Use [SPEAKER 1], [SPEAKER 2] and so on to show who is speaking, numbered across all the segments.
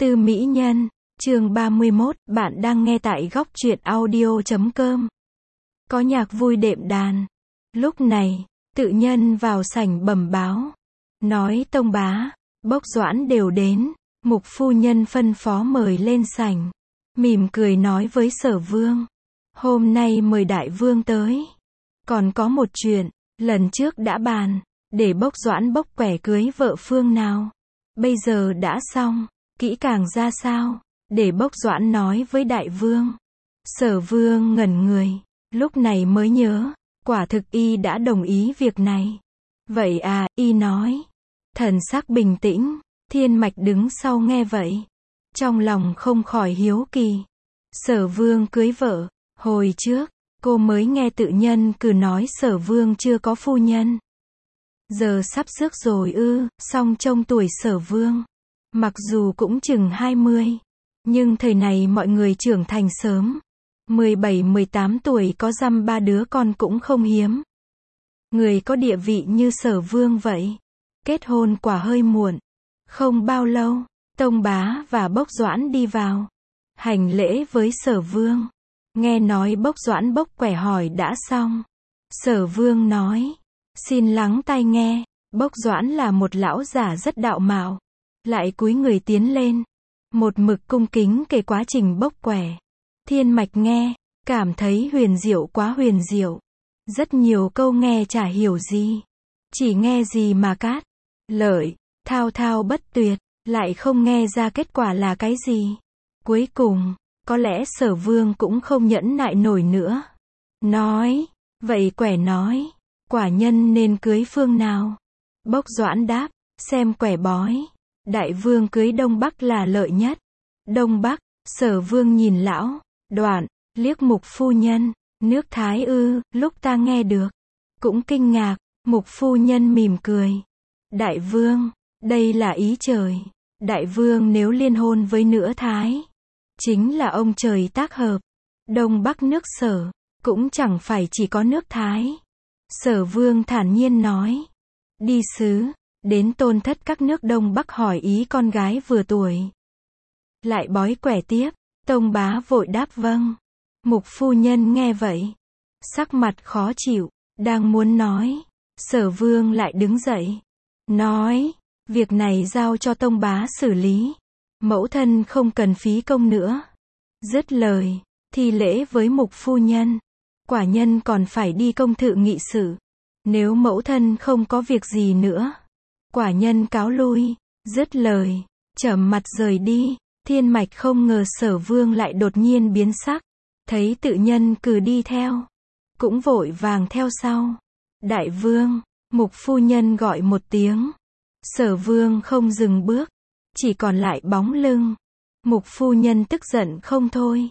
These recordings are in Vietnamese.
[SPEAKER 1] Tư Mỹ Nhân, chương 31, bạn đang nghe tại góc truyện audio.com. Có nhạc vui đệm đàn. Lúc này, tự nhân vào sảnh bẩm báo. Nói Tông bá, Bốc Doãn đều đến. Mục phu nhân phân phó mời lên sảnh. Mỉm cười nói với Sở Vương. Hôm nay mời Đại Vương tới. Còn có một chuyện, lần trước đã bàn, để Bốc Doãn bốc quẻ cưới vợ phương nào. Bây giờ đã xong, kỹ càng ra sao, để Bốc Doãn nói với Đại Vương. Sở Vương ngẩn người, lúc này mới nhớ, quả thực y đã đồng ý việc này. Vậy à, y nói. Thần sắc bình tĩnh, Thiên Mạch đứng sau nghe vậy. Trong lòng không khỏi hiếu kỳ. Sở Vương cưới vợ, hồi trước, cô mới nghe tự nhân cứ nói Sở Vương chưa có phu nhân. Giờ sắp rước rồi ư, song trông tuổi Sở Vương. Mặc dù cũng chừng 20, nhưng thời này mọi người trưởng thành sớm. 17-18 tuổi có dăm 3 đứa con cũng không hiếm. Người có địa vị như Sở Vương vậy. Kết hôn quả hơi muộn. Không bao lâu, Tông bá và Bốc Doãn đi vào. Hành lễ với Sở Vương. Nghe nói Bốc Doãn bốc quẻ hỏi đã xong. Sở Vương nói. Xin lắng tai nghe. Bốc Doãn là một lão già rất đạo mạo. Lại cúi người tiến lên. Một mực cung kính kể quá trình bốc quẻ. Thiên Mạch nghe, cảm thấy huyền diệu quá huyền diệu. Rất nhiều câu nghe chả hiểu gì. Chỉ nghe gì mà cát, lợi, thao thao bất tuyệt, lại không nghe ra kết quả là cái gì. Cuối cùng, có lẽ Sở Vương cũng không nhẫn nại nổi nữa. Nói, vậy quẻ nói, quả nhân nên cưới phương nào? Bốc Doãn đáp, xem quẻ bói. Đại Vương cưới Đông Bắc là lợi nhất. Đông Bắc, Sở Vương nhìn lão, Đoạn, liếc Mục phu nhân, nước Thái ư, lúc ta nghe được, cũng kinh ngạc. Mục phu nhân mỉm cười. Đại Vương, đây là ý trời. Đại Vương nếu liên hôn với nữ Thái, chính là ông trời tác hợp. Đông Bắc nước Sở, cũng chẳng phải chỉ có nước Thái. Sở Vương thản nhiên nói. Đi sứ, đến tôn thất các nước Đông Bắc hỏi ý con gái vừa tuổi. Lại bói quẻ tiếp, Tông bá vội đáp vâng. Mục phu nhân nghe vậy, sắc mặt khó chịu, đang muốn nói. Sở Vương lại đứng dậy, nói, việc này giao cho Tông bá xử lý. Mẫu thân không cần phí công nữa. Dứt lời, thi lễ với Mục phu nhân. Quả nhân còn phải đi công thự nghị sự. Nếu mẫu thân không có việc gì nữa, quả nhân cáo lui. Dứt lời, trầm mặt rời đi. Thiên Mạch không ngờ Sở Vương lại đột nhiên biến sắc. Thấy tự nhân cứ đi theo, cũng vội vàng theo sau. Đại Vương, Mục phu nhân gọi một tiếng. Sở Vương không dừng bước, chỉ còn lại bóng lưng. Mục phu nhân tức giận không thôi.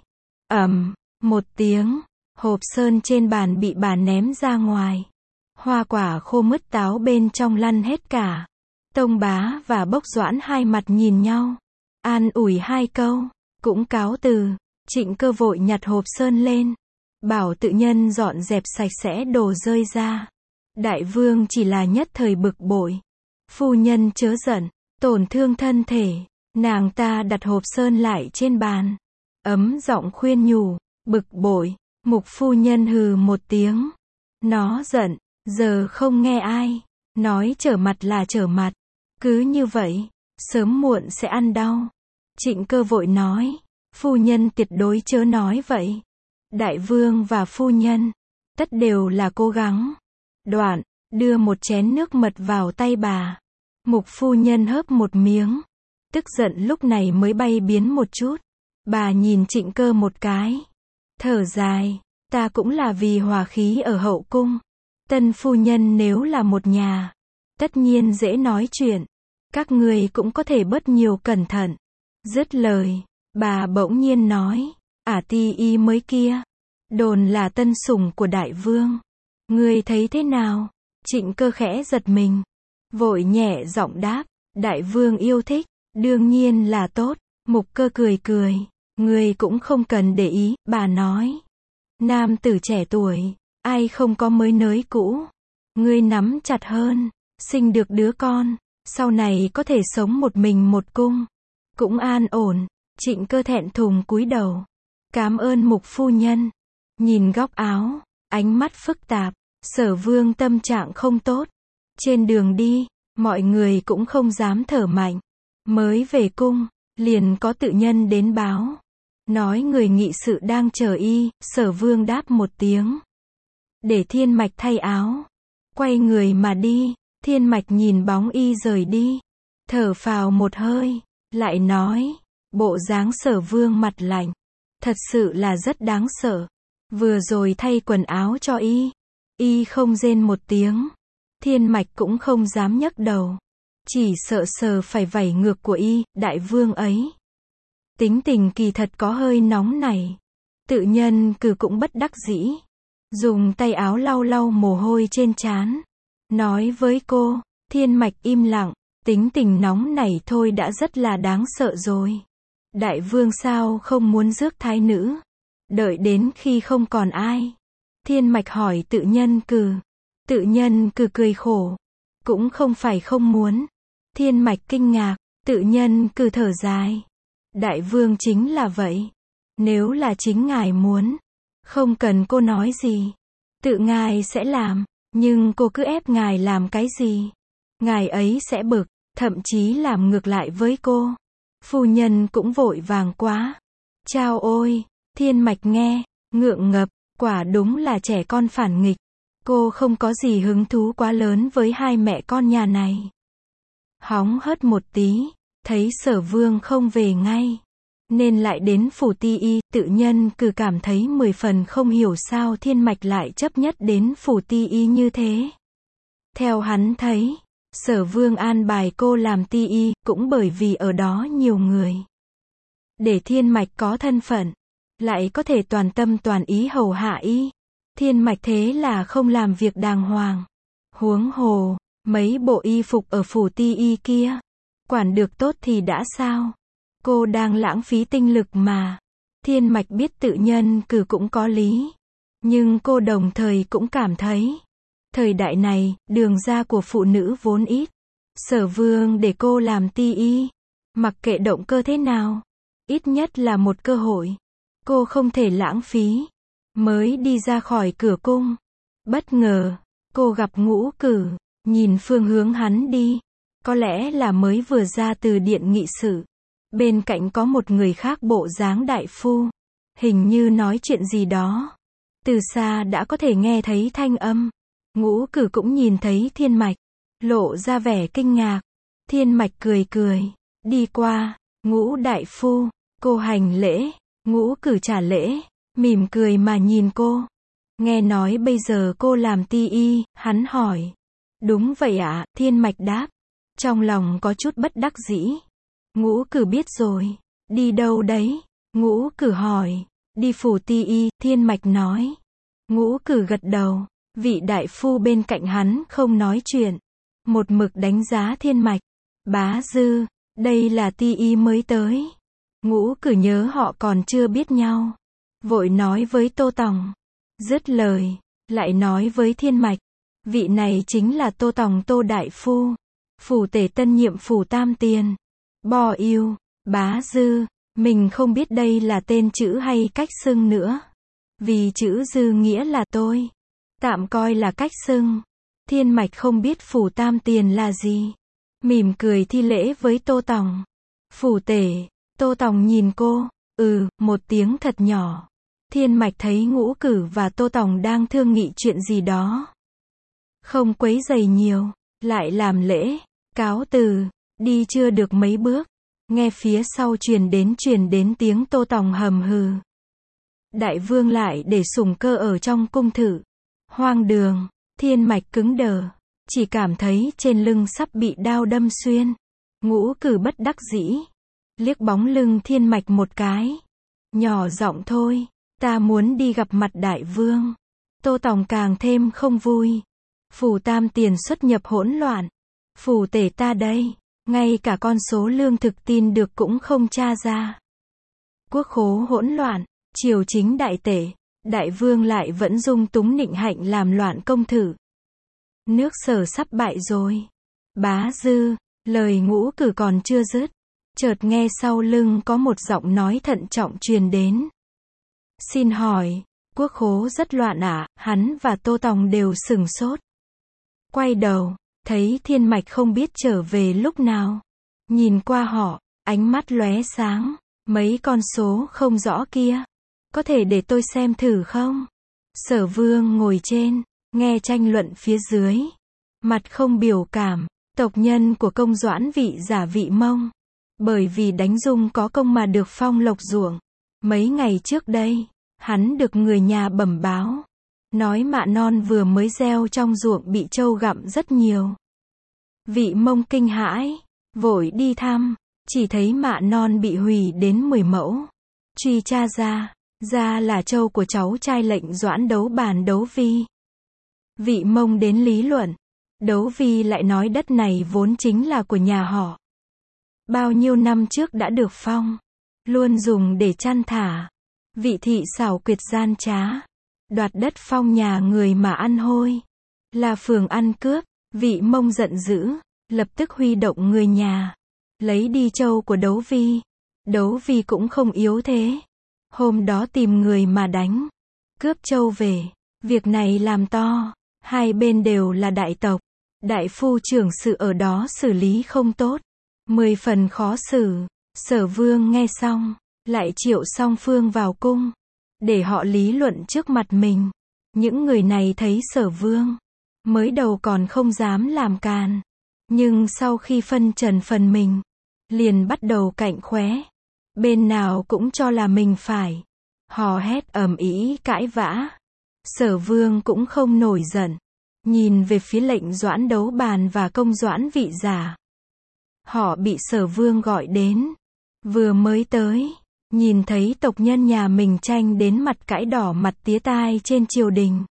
[SPEAKER 1] Một tiếng, hộp sơn trên bàn bị bà ném ra ngoài. Hoa quả khô mứt táo bên trong lăn hết cả. Tông bá và Bốc Doãn hai mặt nhìn nhau, an ủi hai câu, cũng cáo từ. Trịnh Cơ vội nhặt hộp sơn lên, bảo tự nhân dọn dẹp sạch sẽ đồ rơi ra. Đại Vương chỉ là nhất thời bực bội. Phu nhân chớ giận, tổn thương thân thể. Nàng ta đặt hộp sơn lại trên bàn, ấm giọng khuyên nhủ. Bực bội, Mục phu nhân hừ một tiếng. Nó giận, giờ không nghe ai. Nói trở mặt là trở mặt. Cứ như vậy, sớm muộn sẽ ăn đau. Trịnh Cơ vội nói. Phu nhân tuyệt đối chớ nói vậy. Đại Vương và phu nhân, tất đều là cố gắng. Đoạn, đưa một chén nước mật vào tay bà. Mục phu nhân hớp một miếng. Tức giận lúc này mới bay biến một chút. Bà nhìn Trịnh Cơ một cái. Thở dài, ta cũng là vì hòa khí ở hậu cung. Tân phu nhân nếu là một nhà, tất nhiên dễ nói chuyện. Các người cũng có thể bớt nhiều cẩn thận. Dứt lời, bà bỗng nhiên nói. Ti y mới kia, đồn là tân sủng của Đại Vương. Ngươi thấy thế nào? Trịnh Cơ khẽ giật mình, vội nhẹ giọng đáp. Đại Vương yêu thích, đương nhiên là tốt. Mục Cơ cười cười. Ngươi cũng không cần để ý, bà nói. Nam tử trẻ tuổi, ai không có mới nới cũ. Ngươi nắm chặt hơn, sinh được đứa con, sau này có thể sống một mình một cung. Cũng an ổn. Trịnh Cơ thẹn thùng cúi đầu. Cảm ơn Mục phu nhân. Nhìn góc áo, ánh mắt phức tạp. Sở Vương tâm trạng không tốt. Trên đường đi, mọi người cũng không dám thở mạnh. Mới về cung, liền có tự nhân đến báo. Nói người nghị sự đang chờ y. Sở Vương đáp một tiếng. Để Thiên Mạch thay áo. Quay người mà đi. Thiên Mạch nhìn bóng y rời đi. Thở phào một hơi. Lại nói. Bộ dáng Sở Vương mặt lạnh. Thật sự là rất đáng sợ. Vừa rồi thay quần áo cho y. Y không rên một tiếng. Thiên Mạch cũng không dám nhấc đầu. Chỉ sợ sờ phải vảy ngược của y. Đại vương ấy. Tính tình kỳ thật có hơi nóng này. Tự nhân cử cũng bất đắc dĩ. Dùng tay áo lau lau mồ hôi trên trán. Nói với cô. Thiên Mạch im lặng. Tính tình nóng này thôi đã rất là đáng sợ rồi. Đại vương sao không muốn rước thái nữ? Đợi đến khi không còn ai. Thiên Mạch hỏi tự nhân cử. Tự nhân cử cười khổ. Cũng không phải không muốn. Thiên Mạch kinh ngạc. Tự nhân cử thở dài. Đại vương chính là vậy. Nếu là chính ngài muốn. Không cần cô nói gì. Tự ngài sẽ làm. Nhưng cô cứ ép ngài làm cái gì? Ngài ấy sẽ bực. Thậm chí làm ngược lại với cô. Phu nhân cũng vội vàng quá. Chao ôi. Thiên Mạch nghe. Ngượng ngập. Quả đúng là trẻ con phản nghịch. Cô không có gì hứng thú quá lớn với hai mẹ con nhà này. Hóng hớt một tí. Thấy Sở Vương không về ngay. Nên lại đến phủ ti y. Tự nhân cử cảm thấy 10 phần không hiểu sao Thiên Mạch lại chấp nhất đến phủ ti y như thế. Theo hắn thấy. Sở Vương an bài cô làm ti y. Cũng bởi vì ở đó nhiều người. Để Thiên Mạch có thân phận. Lại có thể toàn tâm toàn ý hầu hạ y. Thiên Mạch thế là không làm việc đàng hoàng. Huống hồ. Mấy bộ y phục ở phủ ti y kia. Quản được tốt thì đã sao? Cô đang lãng phí tinh lực mà. Thiên Mạch biết tự nhân cử cũng có lý. Nhưng cô đồng thời cũng cảm thấy. Thời đại này, đường ra của phụ nữ vốn ít. Sở Vương để cô làm ti y. Mặc kệ động cơ thế nào. Ít nhất là một cơ hội. Cô không thể lãng phí. Mới đi ra khỏi cửa cung. Bất ngờ, cô gặp Ngũ Cử. Nhìn phương hướng hắn đi. Có lẽ là mới vừa ra từ điện nghị sự. Bên cạnh có một người khác bộ dáng đại phu. Hình như nói chuyện gì đó. Từ xa đã có thể nghe thấy thanh âm. Ngũ Cử cũng nhìn thấy Thiên Mạch. Lộ ra vẻ kinh ngạc. Thiên Mạch cười cười. Đi qua. Ngũ đại phu. Cô hành lễ. Ngũ Cử trả lễ. Mỉm cười mà nhìn cô. Nghe nói bây giờ cô làm ti y. Hắn hỏi. Đúng vậy ạ. Thiên Mạch đáp. Trong lòng có chút bất đắc dĩ. Ngũ Cử biết rồi. Đi đâu đấy? Ngũ Cử hỏi. Đi phủ ti y. Thiên Mạch nói. Ngũ Cử gật đầu. Vị đại phu bên cạnh hắn không nói chuyện. Một mực đánh giá Thiên Mạch. Bá Dư. Đây là ti y mới tới. Ngũ Cử nhớ họ còn chưa biết nhau. Vội nói với Tô Tòng. Dứt lời. Lại nói với Thiên Mạch. Vị này chính là Tô Tòng Tô đại phu. Phủ tể tân nhiệm phủ Tam Tiền. Bò yêu. Bá Dư. Mình không biết đây là tên chữ hay cách xưng nữa. Vì chữ Dư nghĩa là tôi. Tạm coi là cách xưng. Thiên Mạch không biết phủ Tam Tiền là gì. Mỉm cười thi lễ với Tô Tòng. Phủ tể. Tô Tòng nhìn cô. Một tiếng thật nhỏ. Thiên Mạch thấy Ngũ Cử và Tô Tòng đang thương nghị chuyện gì đó. Không quấy rầy nhiều. Lại làm lễ. Cáo từ. Đi chưa được mấy bước. Nghe phía sau truyền đến tiếng Tô Tòng hầm hừ. Đại vương lại để Sủng Cơ ở trong cung thử. Hoang đường. Thiên Mạch cứng đờ. Chỉ cảm thấy trên lưng sắp bị đao đâm xuyên. Ngũ Cử bất đắc dĩ. Liếc bóng lưng Thiên Mạch một cái. Nhỏ giọng thôi. Ta muốn đi gặp mặt đại vương. Tô Tòng càng thêm không vui. Phủ Tam Tiền xuất nhập hỗn loạn. Phủ tể ta đây. Ngay cả con số lương thực tin được cũng không tra ra. Quốc khố hỗn loạn. Triều chính đại tể. Đại vương lại vẫn dung túng nịnh hạnh làm loạn công thử. Nước Sở sắp bại rồi. Bá Dư. Lời Ngũ Cử còn chưa dứt. Chợt nghe sau lưng có một giọng nói thận trọng truyền đến. Xin hỏi, quốc khố rất loạn ạ, hắn và Tô Tòng đều sửng sốt. Quay đầu, thấy Thiên Mạch không biết trở về lúc nào. Nhìn qua họ, ánh mắt lóe sáng, mấy con số không rõ kia. Có thể để tôi xem thử không? Sở Vương ngồi trên, nghe tranh luận phía dưới. Mặt không biểu cảm, tộc nhân của công Doãn Vị Giả Vị Mông. Bởi vì đánh Dung có công mà được phong lộc ruộng. Mấy ngày trước đây, hắn được người nhà bẩm báo. Nói mạ non vừa mới gieo trong ruộng bị trâu gặm rất nhiều. Vị Mông kinh hãi, vội đi thăm, chỉ thấy mạ non bị hủy đến 10 mẫu. Truy tra ra là trâu của cháu trai lệnh Doãn Đấu Bàn Đấu Vi. Vị Mông đến lý luận, Đấu Vi lại nói đất này vốn chính là của nhà họ. Bao nhiêu năm trước đã được phong, luôn dùng để chăn thả. Vị thị xảo quyệt gian trá, đoạt đất phong nhà người mà ăn hôi, là phường ăn cướp. Vị Mông giận dữ, lập tức huy động người nhà, lấy đi trâu của Đấu Vi. Đấu Vi cũng không yếu thế, hôm đó tìm người mà đánh, cướp trâu về. Việc này làm to, hai bên đều là đại tộc, đại phu trưởng sự ở đó xử lý không tốt, 10 phần khó xử. Sở Vương nghe xong, lại triệu song phương vào cung, để họ lý luận trước mặt mình. Những người này thấy Sở Vương, mới đầu còn không dám làm càn, nhưng sau khi phân trần phần mình, liền bắt đầu cạnh khóe. Bên nào cũng cho là mình phải, hò hét ầm ĩ cãi vã. Sở Vương cũng không nổi giận, nhìn về phía lệnh Doãn Đấu Bàn và công Doãn Vị Giả. Họ bị Sở Vương gọi đến, vừa mới tới, nhìn thấy tộc nhân nhà mình tranh đến mặt cãi đỏ mặt tía tai trên triều đình.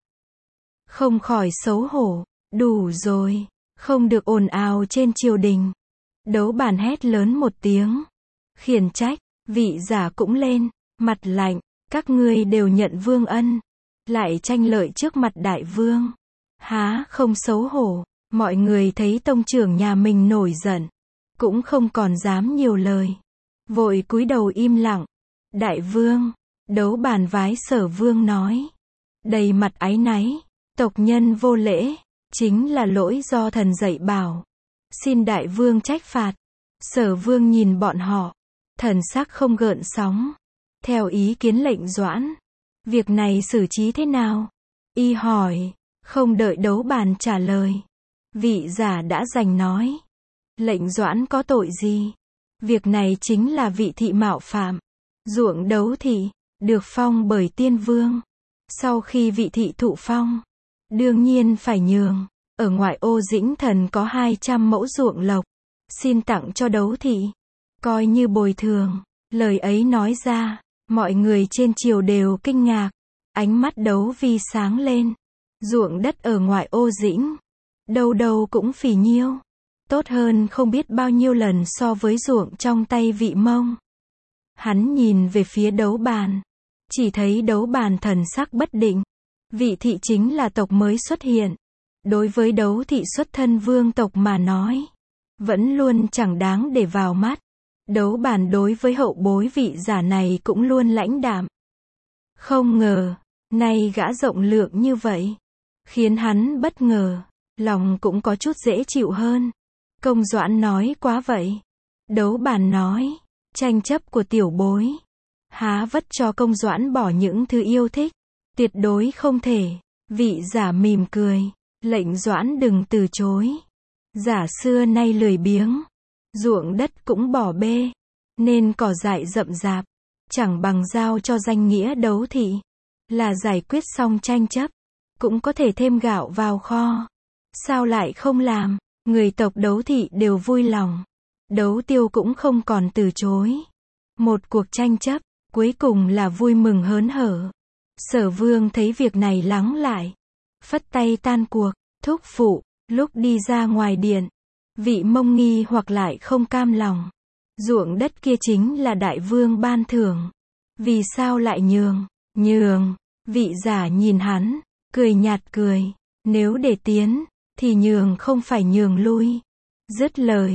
[SPEAKER 1] Không khỏi xấu hổ, đủ rồi, không được ồn ào trên triều đình. Đấu Bàn hét lớn một tiếng, khiển trách. Vị Giả cũng lên, mặt lạnh, các ngươi đều nhận vương ân, lại tranh lợi trước mặt đại vương. Há không xấu hổ. Mọi người thấy tông trưởng nhà mình nổi giận, cũng không còn dám nhiều lời, vội cúi đầu im lặng. Đại vương, Đấu Bàn vái Sở Vương nói, đầy mặt áy náy, tộc nhân vô lễ, chính là lỗi do thần dạy bảo, xin đại vương trách phạt. Sở Vương nhìn bọn họ, thần sắc không gợn sóng. Theo ý kiến lệnh Doãn, việc này xử trí thế nào? Y hỏi, không đợi Đấu Bàn trả lời. Vị Giả đã giành nói, lệnh Doãn có tội gì? Việc này chính là vị thị mạo phạm. Ruộng Đấu thị, được phong bởi tiên vương. Sau khi vị thị thụ phong, đương nhiên phải nhường. Ở ngoại ô Dĩnh Thần có 200 mẫu ruộng lộc, xin tặng cho Đấu thị, coi như bồi thường. Lời ấy nói ra, mọi người trên triều đều kinh ngạc. Ánh mắt Đấu Vi sáng lên. Ruộng đất ở ngoại ô Dĩnh, đâu đâu cũng phì nhiêu, tốt hơn không biết bao nhiêu lần so với ruộng trong tay Vị Mông. Hắn nhìn về phía Đấu Bàn, chỉ thấy Đấu Bàn thần sắc bất định. Vị thị chính là tộc mới xuất hiện, đối với Đấu thị xuất thân vương tộc mà nói, vẫn luôn chẳng đáng để vào mắt. Đấu Bàn đối với hậu bối Vị Giả này cũng luôn lãnh đạm. Không ngờ, nay gã rộng lượng như vậy, khiến hắn bất ngờ, lòng cũng có chút dễ chịu hơn. Công Doãn nói quá vậy. Đấu Bàn nói, tranh chấp của tiểu bối, há vất cho công Doãn bỏ những thứ yêu thích, tuyệt đối không thể. Vị Giả mỉm cười, lệnh Doãn đừng từ chối. Giả xưa nay lười biếng, ruộng đất cũng bỏ bê, nên cỏ dại rậm rạp, chẳng bằng giao cho danh nghĩa Đấu thị, là giải quyết xong tranh chấp, cũng có thể thêm gạo vào kho. Sao lại không làm? Người tộc Đấu thị đều vui lòng. Đấu Tiêu cũng không còn từ chối. Một cuộc tranh chấp, cuối cùng là vui mừng hớn hở. Sở Vương thấy việc này lắng lại, phất tay tan cuộc. Thúc phụ, lúc đi ra ngoài điện, Vị Mông nghi hoặc lại không cam lòng. Ruộng đất kia chính là đại vương ban thưởng, vì sao lại nhường? Nhường. Vị Giả nhìn hắn, cười nhạt cười, nếu để tiến, thì nhường không phải nhường lui. Dứt lời,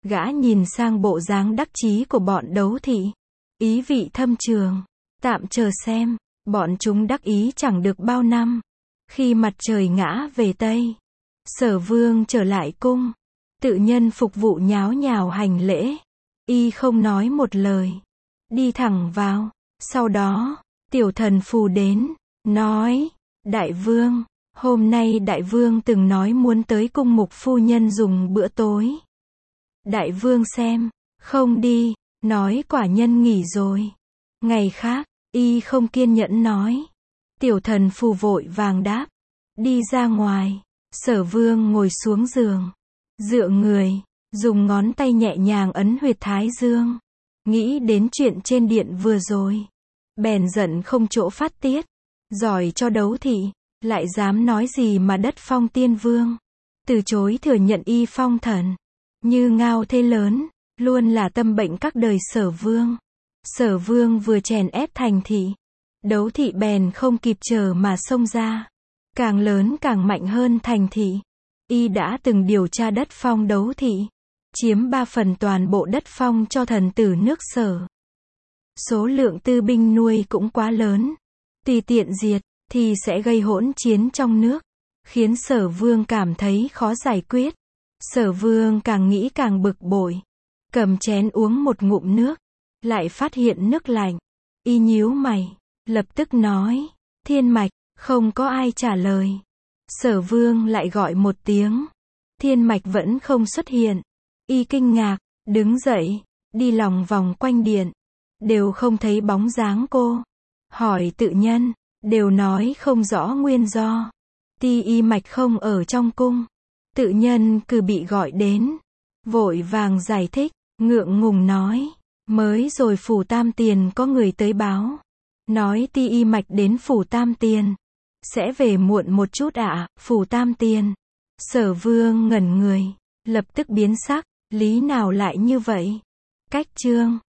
[SPEAKER 1] Gã nhìn sang bộ dáng đắc chí của bọn Đấu Thị. Ý vị thâm trường. Tạm chờ xem. Bọn chúng đắc ý chẳng được bao năm. Khi mặt trời ngã về Tây, Sở Vương trở lại cung. Tự nhân phục vụ nháo nhào hành lễ. Y không nói một lời. Đi thẳng vào. Sau đó, tiểu thần phù đến. Nói. Đại vương. Hôm nay đại vương từng nói muốn tới cung mục phu nhân dùng bữa tối. Đại vương xem. Không đi. Nói quả nhân nghỉ rồi. Ngày khác. Y không kiên nhẫn nói. Tiểu thần phù vội vàng đáp. Đi ra ngoài. Sở Vương ngồi xuống giường. Dựa người. Dùng ngón tay nhẹ nhàng ấn huyệt thái dương. Nghĩ đến chuyện trên điện vừa rồi. Bèn giận không chỗ phát tiết. Giỏi cho Đấu Thị. Lại dám nói gì mà đất phong tiên vương. Từ chối thừa nhận y phong thần. Như ngao thế lớn. Luôn là tâm bệnh các đời Sở Vương. Sở Vương vừa chèn ép thành thị. Đấu Thị bèn không kịp chờ mà xông ra. Càng lớn càng mạnh hơn thành thị. Y đã từng điều tra đất phong Đấu Thị. Chiếm 3 phần toàn bộ đất phong cho thần tử nước Sở. Số lượng tư binh nuôi cũng quá lớn. Tùy tiện diệt, thì sẽ gây hỗn chiến trong nước. Khiến Sở Vương cảm thấy khó giải quyết. Sở Vương càng nghĩ càng bực bội. Cầm chén uống một ngụm nước. Lại phát hiện nước lạnh. Y nhíu mày. Lập tức nói. Thiên mạch. Không có ai trả lời. Sở Vương lại gọi một tiếng. Thiên mạch vẫn không xuất hiện. Y kinh ngạc. Đứng dậy. Đi lòng vòng quanh điện. Đều không thấy bóng dáng cô. Hỏi tự nhân. Đều nói không rõ nguyên do. Ti y mạch không ở trong cung. Tự nhân cứ bị gọi đến. Vội vàng giải thích. Ngượng ngùng nói. Mới rồi phủ Tam Tiền có người tới báo. Nói ti y mạch đến phủ Tam Tiền. Sẽ về muộn một chút ạ. Phủ Tam Tiền. Sở Vương ngẩn người. Lập tức biến sắc. Lý nào lại như vậy? Cách chương.